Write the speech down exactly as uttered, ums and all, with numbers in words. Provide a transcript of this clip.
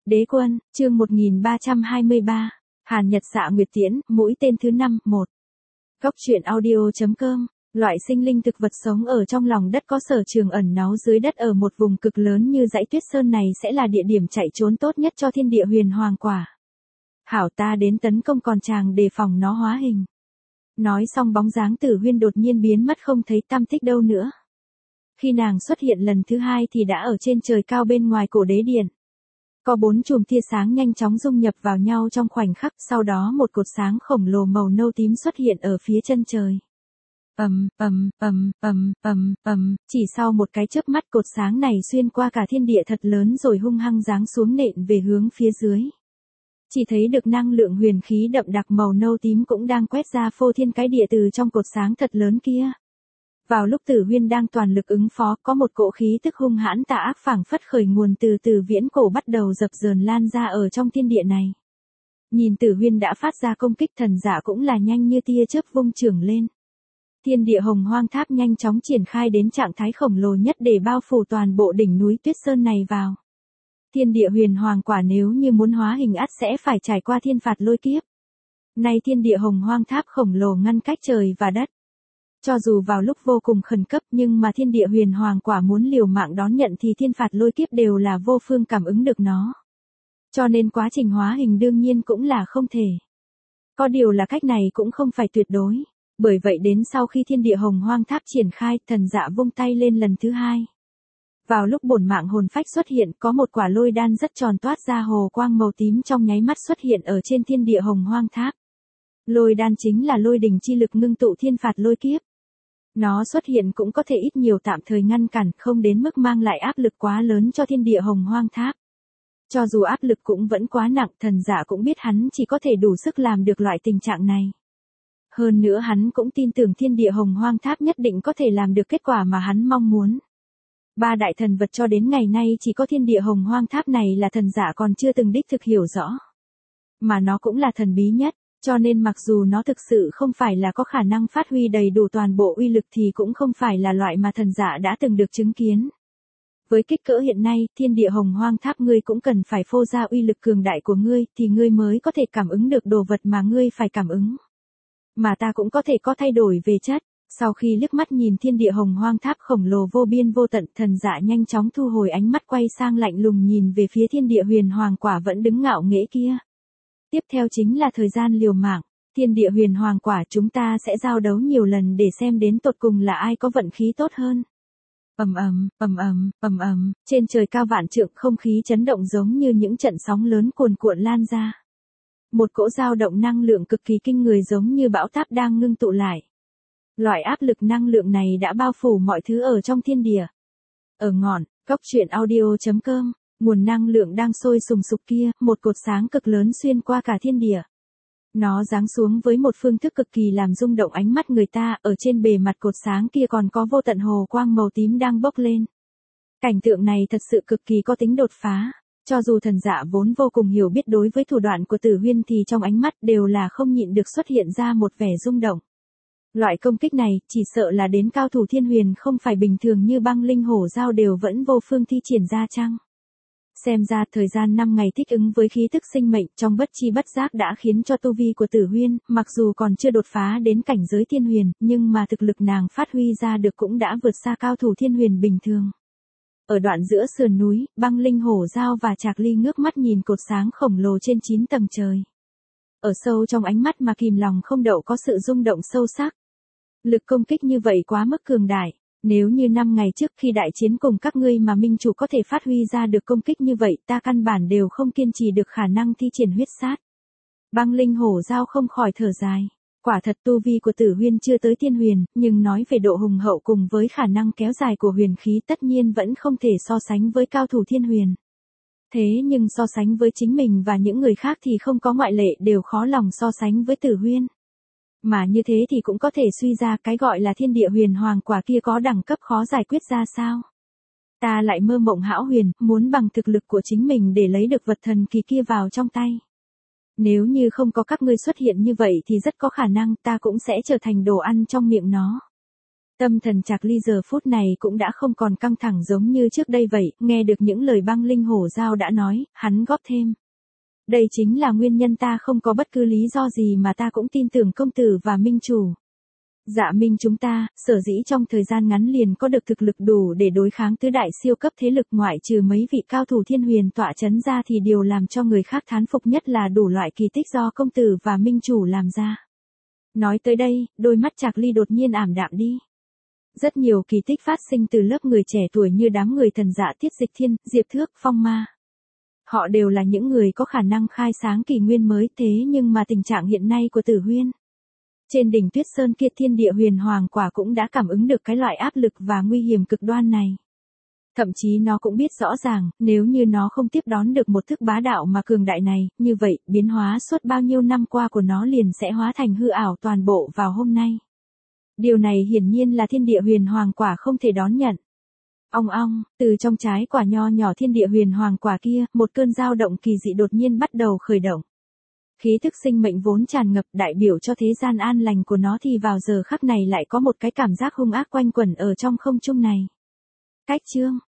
Đế quân, chương một nghìn ba trăm hai mươi ba, Hàn Nhật Xạ Nguyệt Tiễn, mũi tên thứ năm, một. Góc truyện audio.com, loại sinh linh thực vật sống ở trong lòng đất có sở trường ẩn náu dưới đất ở một vùng cực lớn như dãy Tuyết Sơn này sẽ là địa điểm chạy trốn tốt nhất cho thiên địa huyền hoàng quả. Hảo, ta đến tấn công còn chàng đề phòng nó hóa hình. Nói xong bóng dáng Tử Huyên đột nhiên biến mất không thấy tăm tích đâu nữa. Khi nàng xuất hiện lần thứ hai thì đã ở trên trời cao bên ngoài cổ đế điện. Có bốn chùm tia sáng nhanh chóng dung nhập vào nhau trong khoảnh khắc, sau đó một cột sáng khổng lồ màu nâu tím xuất hiện ở phía chân trời. Ầm, ầm, ầm, ầm, ầm, ầm, chỉ sau một cái chớp mắt cột sáng này xuyên qua cả thiên địa thật lớn rồi hung hăng giáng xuống nện về hướng phía dưới. Chỉ thấy được năng lượng huyền khí đậm đặc màu nâu tím cũng đang quét ra phô thiên cái địa từ trong cột sáng thật lớn kia. Vào lúc Tử Huyên đang toàn lực ứng phó, có một cỗ khí tức hung hãn tà ác phảng phất khởi nguồn từ từ viễn cổ bắt đầu dập dờn lan ra ở trong thiên địa này. Nhìn Tử Huyên đã phát ra công kích, thần giả cũng là nhanh như tia chớp vung chưởng lên. Thiên địa hồng hoang tháp nhanh chóng triển khai đến trạng thái khổng lồ nhất để bao phủ toàn bộ đỉnh núi Tuyết Sơn này vào. Thiên địa huyền hoàng quả nếu như muốn hóa hình ắt sẽ phải trải qua thiên phạt lôi kiếp. Nay thiên địa hồng hoang tháp khổng lồ ngăn cách trời và đất. Cho dù vào lúc vô cùng khẩn cấp nhưng mà thiên địa huyền hoàng quả muốn liều mạng đón nhận thì thiên phạt lôi kiếp đều là vô phương cảm ứng được nó. Cho nên quá trình hóa hình đương nhiên cũng là không thể. Có điều là cách này cũng không phải tuyệt đối. Bởi vậy đến sau khi thiên địa hồng hoang tháp triển khai, thần dạ vung tay lên lần thứ hai. Vào lúc bổn mạng hồn phách xuất hiện, có một quả lôi đan rất tròn toát ra hồ quang màu tím trong nháy mắt xuất hiện ở trên thiên địa hồng hoang tháp. Lôi đan chính là lôi đỉnh chi lực ngưng tụ thiên phạt lôi kiếp. Nó xuất hiện cũng có thể ít nhiều tạm thời ngăn cản, không đến mức mang lại áp lực quá lớn cho thiên địa hồng hoang tháp. Cho dù áp lực cũng vẫn quá nặng, thần giả cũng biết hắn chỉ có thể đủ sức làm được loại tình trạng này. Hơn nữa hắn cũng tin tưởng thiên địa hồng hoang tháp nhất định có thể làm được kết quả mà hắn mong muốn. Ba đại thần vật cho đến ngày nay chỉ có thiên địa hồng hoang tháp này là thần giả còn chưa từng đích thực hiểu rõ. Mà nó cũng là thần bí nhất. Cho nên mặc dù nó thực sự không phải là có khả năng phát huy đầy đủ toàn bộ uy lực thì cũng không phải là loại mà thần giả đã từng được chứng kiến. Với kích cỡ hiện nay, thiên địa hồng hoang tháp ngươi cũng cần phải phô ra uy lực cường đại của ngươi thì ngươi mới có thể cảm ứng được đồ vật mà ngươi phải cảm ứng. Mà ta cũng có thể có thay đổi về chất. Sau khi liếc mắt nhìn thiên địa hồng hoang tháp khổng lồ vô biên vô tận, thần giả nhanh chóng thu hồi ánh mắt quay sang lạnh lùng nhìn về phía thiên địa huyền hoàng quả vẫn đứng ngạo nghễ kia. Tiếp theo chính là thời gian liều mạng, thiên địa huyền hoàng quả chúng ta sẽ giao đấu nhiều lần để xem đến tột cùng là ai có vận khí tốt hơn. Ầm ầm, ầm ầm, ầm ầm, trên trời cao vạn trượng không khí chấn động giống như những trận sóng lớn cuồn cuộn lan ra. Một cỗ dao động năng lượng cực kỳ kinh người giống như bão táp đang ngưng tụ lại. Loại áp lực năng lượng này đã bao phủ mọi thứ ở trong thiên địa. Ở ngọn, góc truyện audio.com. Nguồn năng lượng đang sôi sùng sục kia, một cột sáng cực lớn xuyên qua cả thiên địa. Nó giáng xuống với một phương thức cực kỳ làm rung động ánh mắt người ta, ở trên bề mặt cột sáng kia còn có vô tận hồ quang màu tím đang bốc lên. Cảnh tượng này thật sự cực kỳ có tính đột phá, cho dù thần dạ vốn vô cùng hiểu biết đối với thủ đoạn của Tử Huyên thì trong ánh mắt đều là không nhịn được xuất hiện ra một vẻ rung động. Loại công kích này, chỉ sợ là đến cao thủ thiên huyền không phải bình thường như băng linh hổ giao đều vẫn vô phương thi triển ra chăng? Xem ra thời gian năm ngày thích ứng với khí tức sinh mệnh trong bất chi bất giác đã khiến cho tu vi của Tử Huyên, mặc dù còn chưa đột phá đến cảnh giới thiên huyền, nhưng mà thực lực nàng phát huy ra được cũng đã vượt xa cao thủ thiên huyền bình thường. Ở đoạn giữa sườn núi, băng linh hổ giao và Trạc Ly ngước mắt nhìn cột sáng khổng lồ trên chín tầng trời. Ở sâu trong ánh mắt mà kìm lòng không đậu có sự rung động sâu sắc. Lực công kích như vậy quá mức cường đại. Nếu như năm ngày trước khi đại chiến cùng các ngươi mà minh chủ có thể phát huy ra được công kích như vậy, ta căn bản đều không kiên trì được khả năng thi triển huyết sát. Băng linh hổ giao không khỏi thở dài. Quả thật tu vi của Tử Huyên chưa tới thiên huyền, nhưng nói về độ hùng hậu cùng với khả năng kéo dài của huyền khí tất nhiên vẫn không thể so sánh với cao thủ thiên huyền. Thế nhưng so sánh với chính mình và những người khác thì không có ngoại lệ đều khó lòng so sánh với Tử Huyên. Mà như thế thì cũng có thể suy ra cái gọi là thiên địa huyền hoàng quả kia có đẳng cấp khó giải quyết ra sao. Ta lại mơ mộng hão huyền, muốn bằng thực lực của chính mình để lấy được vật thần kỳ kia vào trong tay. Nếu như không có các ngươi xuất hiện như vậy thì rất có khả năng ta cũng sẽ trở thành đồ ăn trong miệng nó. Tâm thần Trạc Ly giờ phút này cũng đã không còn căng thẳng giống như trước đây vậy, nghe được những lời băng linh hổ giao đã nói, hắn góp thêm. Đây chính là nguyên nhân ta không có bất cứ lý do gì mà ta cũng tin tưởng công tử và minh chủ. Dạ minh chúng ta, sở dĩ trong thời gian ngắn liền có được thực lực đủ để đối kháng tứ đại siêu cấp thế lực ngoại trừ mấy vị cao thủ thiên huyền tọa chấn ra thì điều làm cho người khác thán phục nhất là đủ loại kỳ tích do công tử và minh chủ làm ra. Nói tới đây, đôi mắt Trạc Ly đột nhiên ảm đạm đi. Rất nhiều kỳ tích phát sinh từ lớp người trẻ tuổi như đám người thần dạ Tiết Dịch Thiên, Diệp Thước, Phong Ma. Họ đều là những người có khả năng khai sáng kỷ nguyên mới thế nhưng mà tình trạng hiện nay của Tử Huyên. Trên đỉnh Tuyết Sơn kia thiên địa huyền hoàng quả cũng đã cảm ứng được cái loại áp lực và nguy hiểm cực đoan này. Thậm chí nó cũng biết rõ ràng, nếu như nó không tiếp đón được một thức bá đạo mà cường đại này, như vậy, biến hóa suốt bao nhiêu năm qua của nó liền sẽ hóa thành hư ảo toàn bộ vào hôm nay. Điều này hiển nhiên là thiên địa huyền hoàng quả không thể đón nhận. Ong ong, từ trong trái quả nho nhỏ thiên địa huyền hoàng quả kia, một cơn dao động kỳ dị đột nhiên bắt đầu khởi động. Khí thức sinh mệnh vốn tràn ngập đại biểu cho thế gian an lành của nó thì vào giờ khắc này lại có một cái cảm giác hung ác quanh quẩn ở trong không trung này. Cách chương,